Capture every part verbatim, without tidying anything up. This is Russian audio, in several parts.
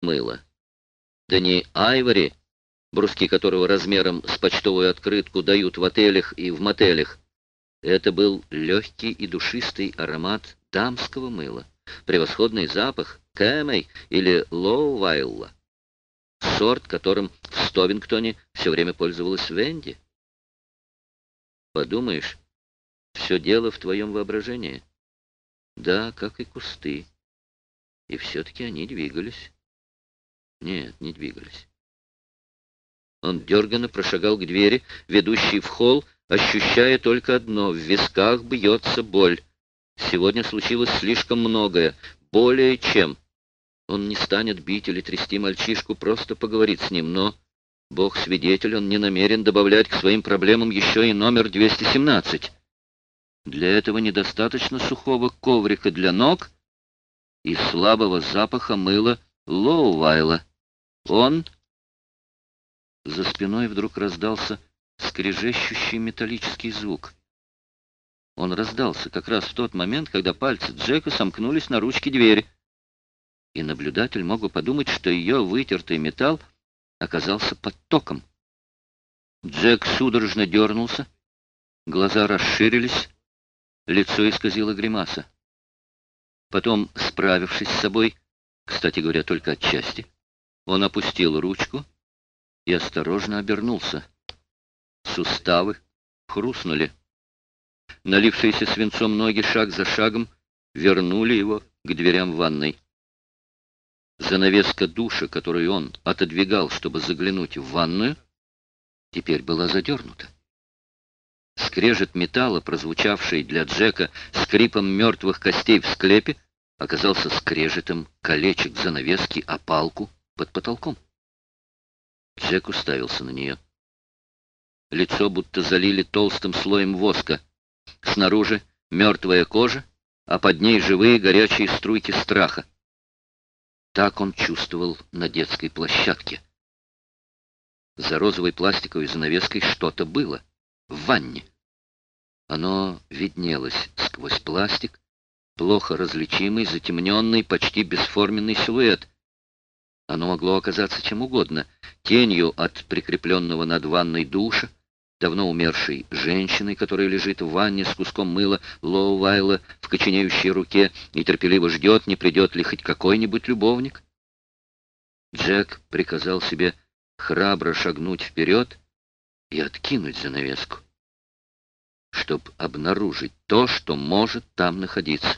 мыло. Да не айвори, бруски которого размером с почтовую открытку дают в отелях и в мотелях. Это был легкий и душистый аромат дамского мыла, превосходный запах Кэмэй или Лоувайла, сорт, которым в Стовингтоне все время пользовалась Венди. Подумаешь, все дело в твоем воображении. Да, как и кусты. И все-таки они двигались. Нет, не двигались. Он дерганно прошагал к двери, ведущей в холл, ощущая только одно — в висках бьется боль. Сегодня случилось слишком многое, более чем. Он не станет бить или трясти мальчишку, просто поговорит с ним, но, бог свидетель, он не намерен добавлять к своим проблемам еще и номер двести семнадцать. Для этого недостаточно сухого коврика для ног и слабого запаха мыла Лоувайла. Он... За спиной вдруг раздался скрежещущий металлический звук. Он раздался как раз в тот момент, когда пальцы Джека сомкнулись на ручке двери, и наблюдатель мог бы подумать, что ее вытертый металл оказался под током. Джек судорожно дернулся, глаза расширились, лицо исказило гримаса. Потом, справившись с собой, кстати говоря, только отчасти, он опустил ручку и осторожно обернулся. Суставы хрустнули. Налившиеся свинцом ноги шаг за шагом вернули его к дверям ванной. Занавеска душа, которую он отодвигал, чтобы заглянуть в ванную, теперь была задернута. Скрежет металла, прозвучавший для Джека скрипом мертвых костей в склепе, оказался скрежетом колечек занавески о палку под потолком. Джек уставился на нее. Лицо будто залили толстым слоем воска. Снаружи мертвая кожа, а под ней живые горячие струйки страха. Так он чувствовал на детской площадке. За розовой пластиковой занавеской что-то было в ванне. Оно виднелось сквозь пластик, плохо различимый, затемненный, почти бесформенный силуэт. Оно могло оказаться чем угодно: тенью от прикрепленного над ванной душа, давно умершей женщиной, которая лежит в ванне с куском мыла Лоувайла в коченеющей руке и терпеливо ждет, не придет ли хоть какой-нибудь любовник. Джек приказал себе храбро шагнуть вперед и откинуть занавеску, чтобы обнаружить то, что может там находиться.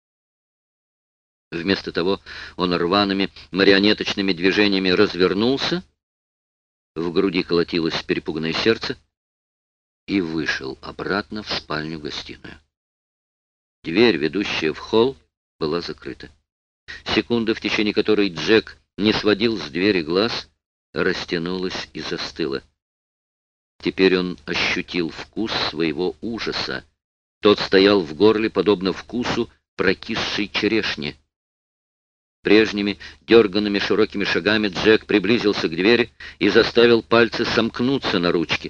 Вместо того он рваными марионеточными движениями развернулся, в груди колотилось перепуганное сердце, и вышел обратно в спальню-гостиную. Дверь, ведущая в холл, была закрыта. Секунда, в течение которой Джек не сводил с двери глаз, растянулась и застыла. Теперь он ощутил вкус своего ужаса. Тот стоял в горле, подобно вкусу прокисшей черешни. Прежними дерганными широкими шагами Джек приблизился к двери и заставил пальцы сомкнуться на ручке.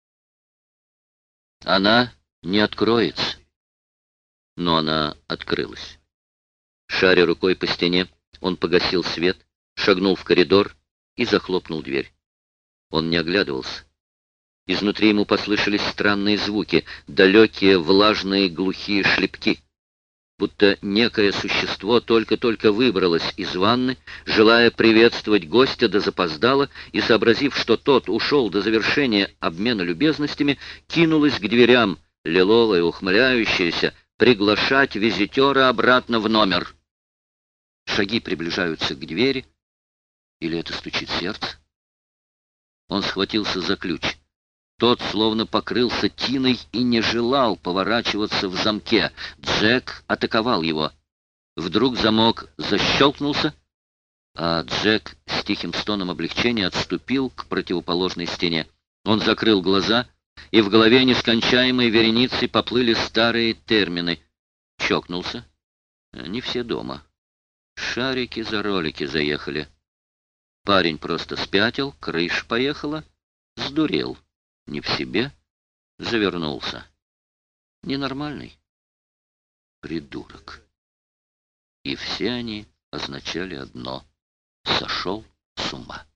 Она не откроется. Но она открылась. Шаря рукой по стене, он погасил свет, шагнул в коридор и захлопнул дверь. Он не оглядывался. Изнутри ему послышались странные звуки, далекие, влажные, глухие шлепки. Будто некое существо только-только выбралось из ванны, желая приветствовать гостя, да запоздало, и, сообразив, что тот ушел до завершения обмена любезностями, кинулось к дверям, лиловая, ухмыляющаяся, приглашать визитера обратно в номер. Шаги приближаются к двери, или это стучит сердце? Он схватился за ключ. Тот словно покрылся тиной и не желал поворачиваться в замке. Джек атаковал его. Вдруг замок защелкнулся, а Джек с тихим стоном облегчения отступил к противоположной стене. Он закрыл глаза, и в голове нескончаемой вереницей поплыли старые термины. Чокнулся. Не все дома. Шарики за ролики заехали. Парень просто спятил, крыша поехала, сдурел. Не в себе, завернулся. Ненормальный. Придурок. И все они означали одно. сошел с ума.